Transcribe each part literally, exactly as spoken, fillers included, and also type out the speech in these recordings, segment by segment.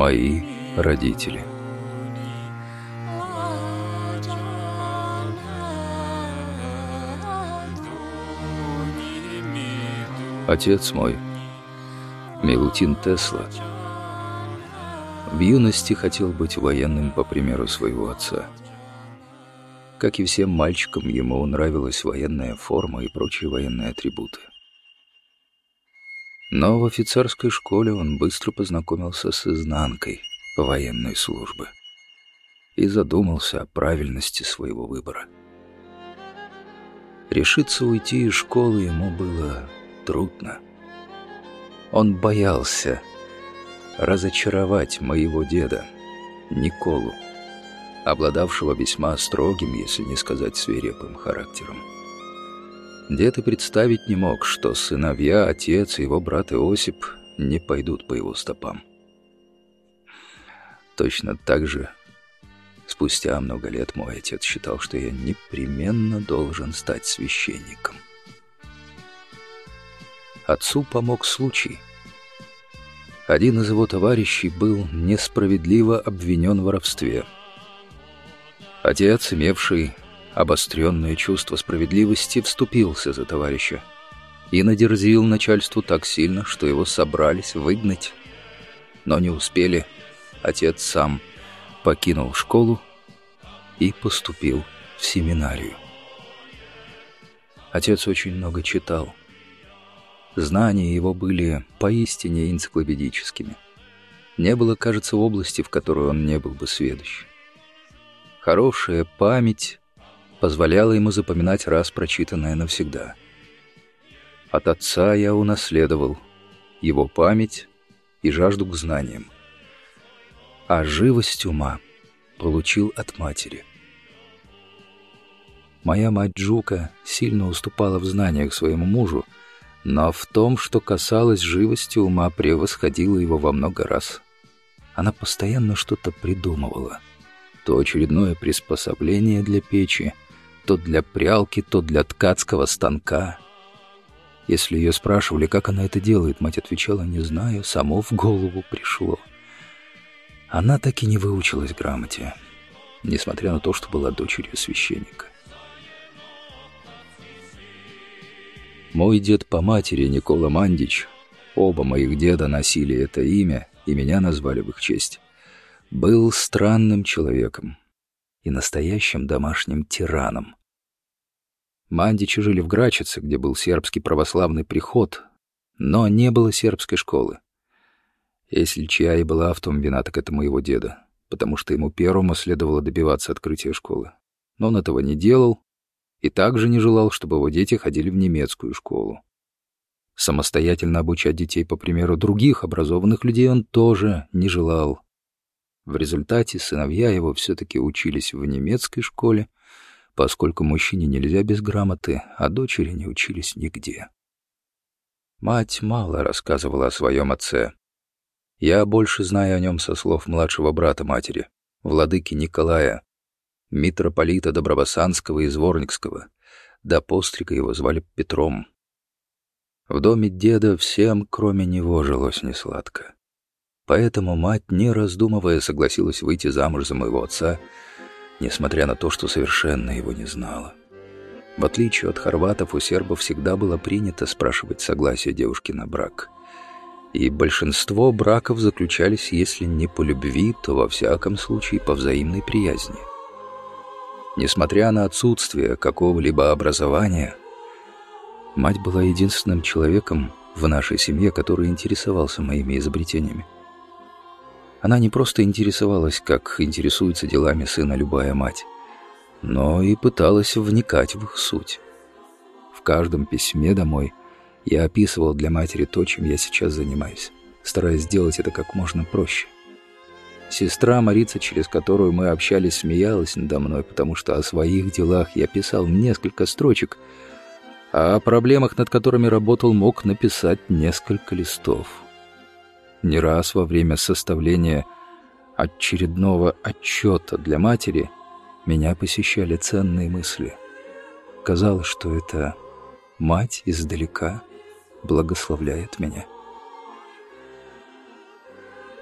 Мои родители. Отец мой, Милутин Тесла, в юности хотел быть военным по примеру своего отца. Как и всем мальчикам, ему нравилась военная форма и прочие военные атрибуты. Но в офицерской школе он быстро познакомился с изнанкой военной службы и задумался о правильности своего выбора. Решиться уйти из школы ему было трудно. Он боялся разочаровать моего деда Николу, обладавшего весьма строгим, если не сказать свирепым характером. Дед и представить не мог, что сыновья, отец и его брат Иосип не пойдут по его стопам. Точно так же, спустя много лет, мой отец считал, что я непременно должен стать священником. Отцу помог случай. Один из его товарищей был несправедливо обвинен в воровстве. Отец, имевший обостренное чувство справедливости, вступился за товарища и надерзил начальству так сильно, что его собрались выгнать. Но не успели. Отец сам покинул школу и поступил в семинарию. Отец очень много читал. Знания его были поистине энциклопедическими. Не было, кажется, области, в которой он не был бы сведущ. Хорошая память позволяла ему запоминать раз прочитанное навсегда. От отца я унаследовал его память и жажду к знаниям, а живость ума получил от матери. Моя мать Джука сильно уступала в знаниях своему мужу, но в том, что касалось живости ума, превосходила его во много раз. Она постоянно что-то придумывала. То очередное приспособление для печи, то для прялки, то для ткацкого станка. Если ее спрашивали, как она это делает, мать отвечала: «Не знаю, само в голову пришло». Она так и не выучилась грамоте, несмотря на то, что была дочерью священника. Мой дед по матери, Никола Мандич, оба моих деда носили это имя, и меня назвали в их честь, был странным человеком и настоящим домашним тираном. Мандичи жили в Грачице, где был сербский православный приход, но не было сербской школы. Если чья и была в том вина, так это моего деда, потому что ему первому следовало добиваться открытия школы. Но он этого не делал и также не желал, чтобы его дети ходили в немецкую школу. Самостоятельно обучать детей по примеру других образованных людей он тоже не желал. В результате сыновья его все-таки учились в немецкой школе, поскольку мужчине нельзя без грамоты, а дочери не учились нигде. Мать мало рассказывала о своем отце. Я больше знаю о нем со слов младшего брата матери, владыки Николая, митрополита Добробасанского и Зворникского, до пострика его звали Петром. В доме деда всем, кроме него, жилось несладко. Поэтому мать, не раздумывая, согласилась выйти замуж за моего отца, несмотря на то, что совершенно его не знала. В отличие от хорватов, у сербов всегда было принято спрашивать согласие девушки на брак. И большинство браков заключались, если не по любви, то во всяком случае по взаимной приязни. Несмотря на отсутствие какого-либо образования, мать была единственным человеком в нашей семье, который интересовался моими изобретениями. Она не просто интересовалась, как интересуется делами сына любая мать, но и пыталась вникать в их суть. В каждом письме домой я описывал для матери то, чем я сейчас занимаюсь, стараясь сделать это как можно проще. Сестра Марица, через которую мы общались, смеялась надо мной, потому что о своих делах я писал несколько строчек, а о проблемах, над которыми работал, мог написать несколько листов. Не раз во время составления очередного отчета для матери меня посещали ценные мысли. Казалось, что это мать издалека благословляет меня.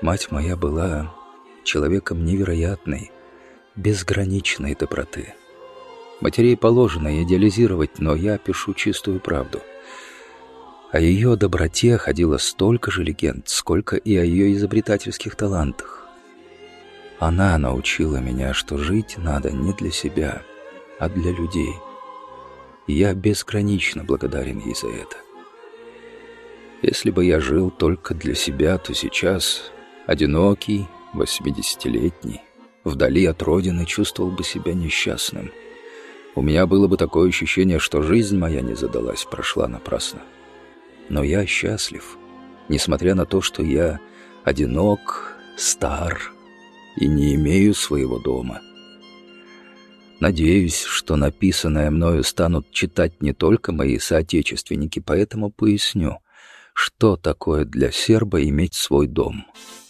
Мать моя была человеком невероятной, безграничной доброты. Матерей положено идеализировать, но я пишу чистую правду. О ее доброте ходило столько же легенд, сколько и о ее изобретательских талантах. Она научила меня, что жить надо не для себя, а для людей. И я безгранично благодарен ей за это. Если бы я жил только для себя, то сейчас, одинокий, восьмидесятилетний, вдали от родины, чувствовал бы себя несчастным. У меня было бы такое ощущение, что жизнь моя не задалась, прошла напрасно. Но я счастлив, несмотря на то, что я одинок, стар и не имею своего дома. Надеюсь, что написанное мною станут читать не только мои соотечественники, поэтому поясню, что такое для серба иметь свой дом.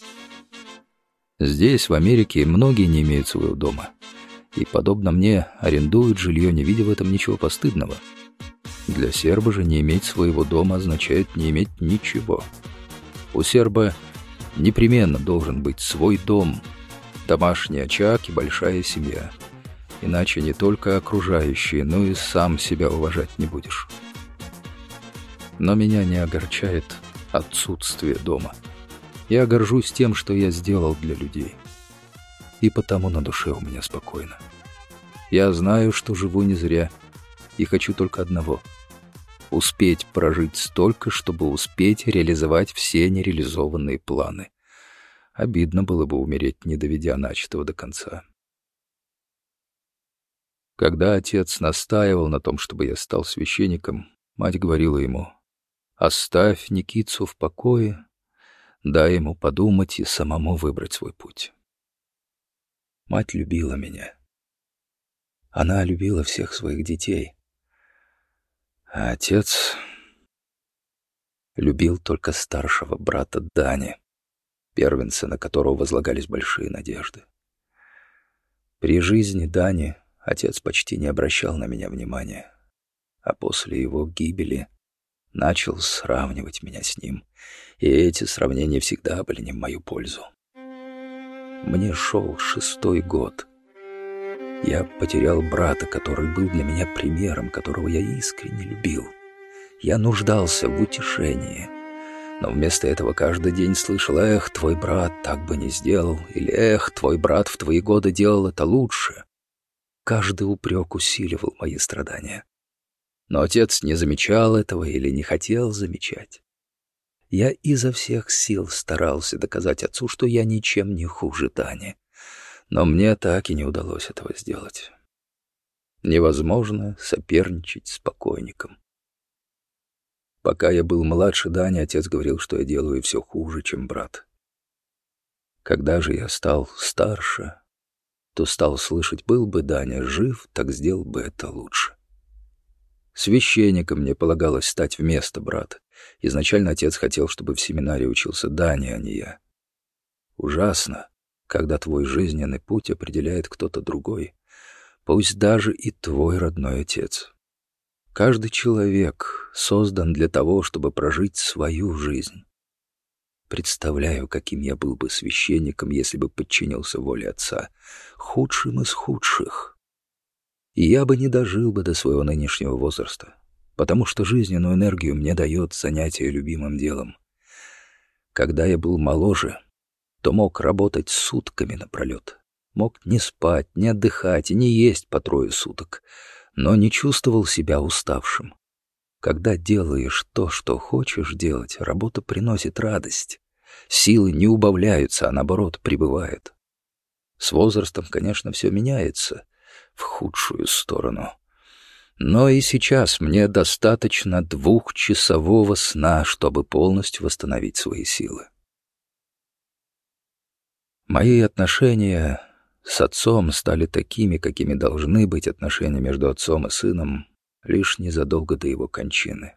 Здесь, в Америке, многие не имеют своего дома, и, подобно мне, арендуют жилье, не видя в этом ничего постыдного. Для серба же не иметь своего дома означает не иметь ничего. У серба непременно должен быть свой дом, домашний очаг и большая семья. Иначе не только окружающие, но и сам себя уважать не будешь. Но меня не огорчает отсутствие дома. Я горжусь тем, что я сделал для людей. И потому на душе у меня спокойно. Я знаю, что живу не зря, и хочу только одного — успеть прожить столько, чтобы успеть реализовать все нереализованные планы. Обидно было бы умереть, не доведя начатого до конца. Когда отец настаивал на том, чтобы я стал священником, мать говорила ему: «Оставь Никитсу в покое, дай ему подумать и самому выбрать свой путь». Мать любила меня. Она любила всех своих детей. А отец любил только старшего брата Дани, первенца, на которого возлагались большие надежды. При жизни Дани отец почти не обращал на меня внимания, а после его гибели начал сравнивать меня с ним, и эти сравнения всегда были не в мою пользу. Мне шел шестой год. Я потерял брата, который был для меня примером, которого я искренне любил. Я нуждался в утешении, но вместо этого каждый день слышал: «Эх, твой брат так бы не сделал», или «Эх, твой брат в твои годы делал это лучше». Каждый упрек усиливал мои страдания. Но отец не замечал этого или не хотел замечать. Я изо всех сил старался доказать отцу, что я ничем не хуже Дани. Но мне так и не удалось этого сделать. Невозможно соперничать с покойником. Пока я был младше Дани, отец говорил, что я делаю все хуже, чем брат. Когда же я стал старше, то стал слышать: был бы Даня жив, так сделал бы это лучше. Священником мне полагалось стать вместо брата. Изначально отец хотел, чтобы в семинарии учился Даня, а не я. Ужасно, когда твой жизненный путь определяет кто-то другой, пусть даже и твой родной отец. Каждый человек создан для того, чтобы прожить свою жизнь. Представляю, каким я был бы священником, если бы подчинился воле отца, худшим из худших. И я бы не дожил бы до своего нынешнего возраста, потому что жизненную энергию мне дает занятие любимым делом. Когда я был моложе, то мог работать сутками напролет, мог не спать, не отдыхать и не есть по трое суток, но не чувствовал себя уставшим. Когда делаешь то, что хочешь делать, работа приносит радость. Силы не убавляются, а наоборот прибывают. С возрастом, конечно, все меняется в худшую сторону. Но и сейчас мне достаточно двухчасового сна, чтобы полностью восстановить свои силы. Мои отношения с отцом стали такими, какими должны быть отношения между отцом и сыном, лишь незадолго до его кончины.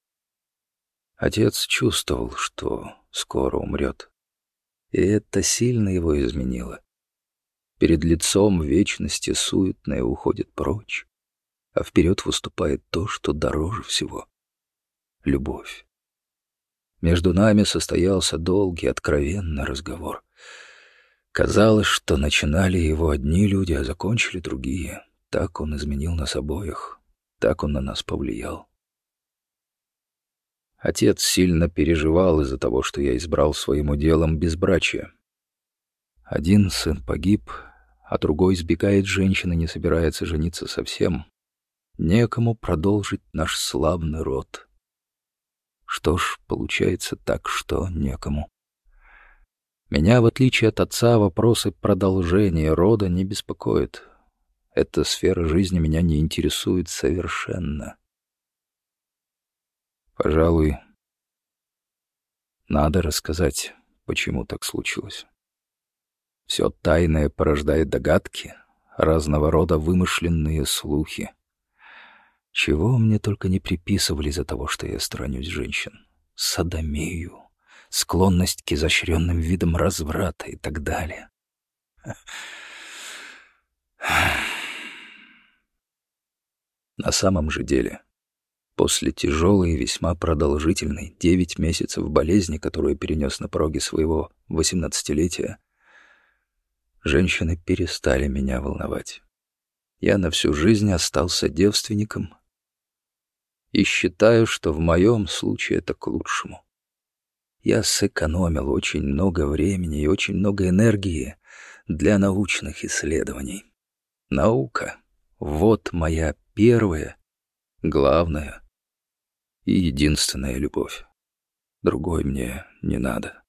Отец чувствовал, что скоро умрет, и это сильно его изменило. Перед лицом вечности суетное уходит прочь, а вперед выступает то, что дороже всего — любовь. Между нами состоялся долгий, откровенный разговор. Казалось, что начинали его одни люди, а закончили другие. Так он изменил нас обоих, так он на нас повлиял. Отец сильно переживал из-за того, что я избрал своим уделом безбрачие. Один сын погиб, а другой избегает женщины, не собирается жениться совсем. Некому продолжить наш славный род. Что ж, получается так, что некому. Меня, в отличие от отца, вопросы продолжения рода не беспокоят. Эта сфера жизни меня не интересует совершенно. Пожалуй, надо рассказать, почему так случилось. Все тайное порождает догадки, разного рода вымышленные слухи. Чего мне только не приписывали из-за того, что я сторонюсь женщин. Содомию, склонность к изощренным видам разврата и так далее. На самом же деле, после тяжелой и весьма продолжительной девять месяцев болезни, которую перенес на пороге своего восемнадцатилетия, женщины перестали меня волновать. Я на всю жизнь остался девственником и считаю, что в моем случае это к лучшему. Я сэкономил очень много времени и очень много энергии для научных исследований. Наука — вот моя первая, главная и единственная любовь. Другой мне не надо.